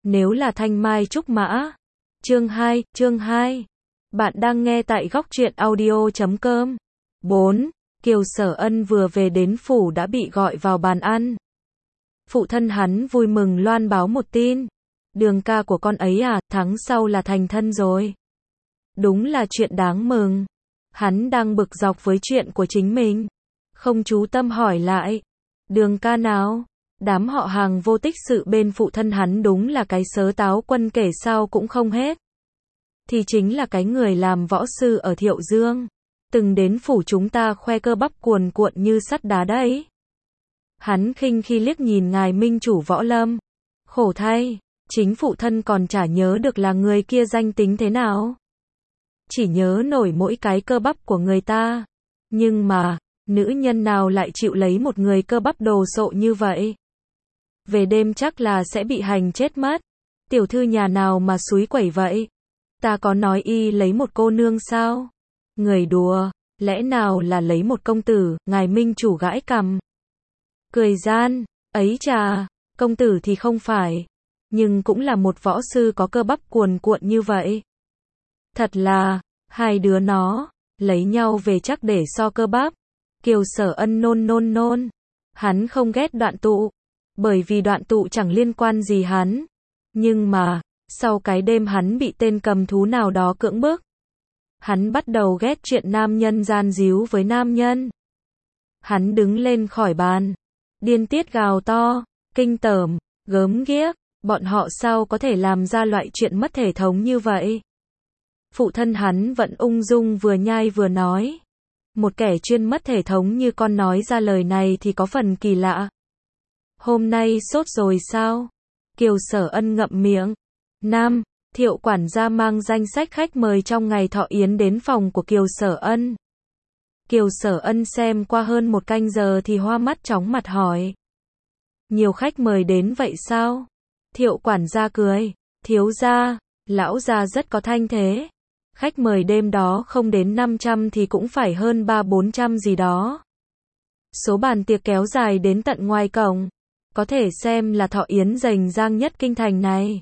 Nếu là thanh mai trúc mã. Chương 2. Bạn đang nghe tại góc truyện audio.com. 4. Kiều Sở Ân vừa về đến phủ đã bị gọi vào bàn ăn. Phụ thân hắn vui mừng loan báo một tin. Đường ca của con ấy à, tháng sau là thành thân rồi. Đúng là chuyện đáng mừng. Hắn đang bực dọc với chuyện của chính mình. Không chú tâm hỏi lại. Đường ca nào? Đám họ hàng vô tích sự bên phụ thân hắn đúng là cái sớ táo quân kể sao cũng không hết. Thì chính là cái người làm võ sư ở Thiệu Dương. Từng đến phủ chúng ta khoe cơ bắp cuồn cuộn như sắt đá đấy. Hắn khinh khi liếc nhìn ngài minh chủ Võ Lâm. Khổ thay, chính phụ thân còn chả nhớ được là người kia danh tính thế nào. Chỉ nhớ nổi mỗi cái cơ bắp của người ta. Nhưng mà, nữ nhân nào lại chịu lấy một người cơ bắp đồ sộ như vậy? Về đêm chắc là sẽ bị hành chết mất. Tiểu thư nhà nào mà xúi quẩy vậy? Ta có nói y lấy một cô nương sao? Người đùa, lẽ nào là lấy một công tử? Ngài minh chủ gãi cằm. Cười gian, ấy chà, công tử thì không phải. Nhưng cũng là một võ sư có cơ bắp cuồn cuộn như vậy. Thật là, hai đứa nó, lấy nhau về chắc để so cơ bắp. Kiều Sở Ân nôn. Hắn không ghét Đoạn Tụ. Bởi vì Đoạn Tụ chẳng liên quan gì hắn. Nhưng mà, sau cái đêm hắn bị tên cầm thú nào đó cưỡng bức. Hắn bắt đầu ghét chuyện nam nhân gian díu với nam nhân. Hắn đứng lên khỏi bàn. Điên tiết gào to, kinh tởm, gớm ghiếc. Bọn họ sao có thể làm ra loại chuyện mất thể thống như vậy? Phụ thân hắn vẫn ung dung vừa nhai vừa nói. Một kẻ chuyên mất thể thống như con nói ra lời này thì có phần kỳ lạ. Hôm nay sốt rồi sao? Kiều Sở Ân ngậm miệng. Nam, Thiệu quản gia mang danh sách khách mời trong ngày thọ yến đến phòng của Kiều Sở Ân. Kiều Sở Ân xem qua hơn một canh giờ thì hoa mắt chóng mặt hỏi. Nhiều khách mời đến vậy sao? Thiệu quản gia cười. Thiếu gia, lão gia rất có thanh thế. Khách mời đêm đó không đến 500 thì cũng phải hơn 300-400 gì đó. Số bàn tiệc kéo dài đến tận ngoài cổng. Có thể xem là thọ yến rành rang nhất kinh thành này.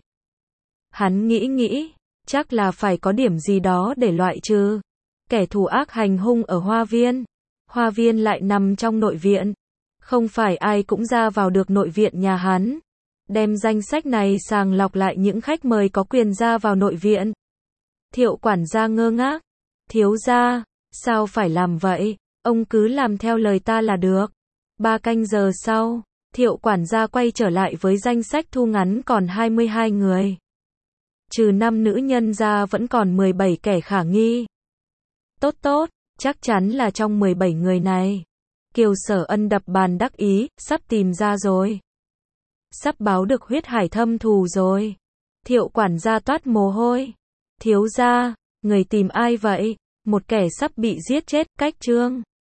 Hắn nghĩ, chắc là phải có điểm gì đó để loại trừ kẻ thù ác hành hung ở Hoa Viên. Hoa Viên lại nằm trong nội viện. Không phải ai cũng ra vào được nội viện nhà hắn. Đem danh sách này sàng lọc lại những khách mời có quyền ra vào nội viện. Thiệu quản gia ngơ ngác. Thiếu gia, sao phải làm vậy? Ông cứ làm theo lời ta là được. 3 canh giờ sau, Thiệu quản gia quay trở lại với danh sách thu ngắn còn 22 người. Trừ 5 nữ nhân ra vẫn còn 17 kẻ khả nghi. Tốt, chắc chắn là trong 17 người này. Kiều Sở Ân đập bàn đắc ý, sắp tìm ra rồi. Sắp báo được huyết hải thâm thù rồi. Thiệu quản gia toát mồ hôi. Thiếu gia, người tìm ai vậy? Một kẻ sắp bị giết chết, cách chương.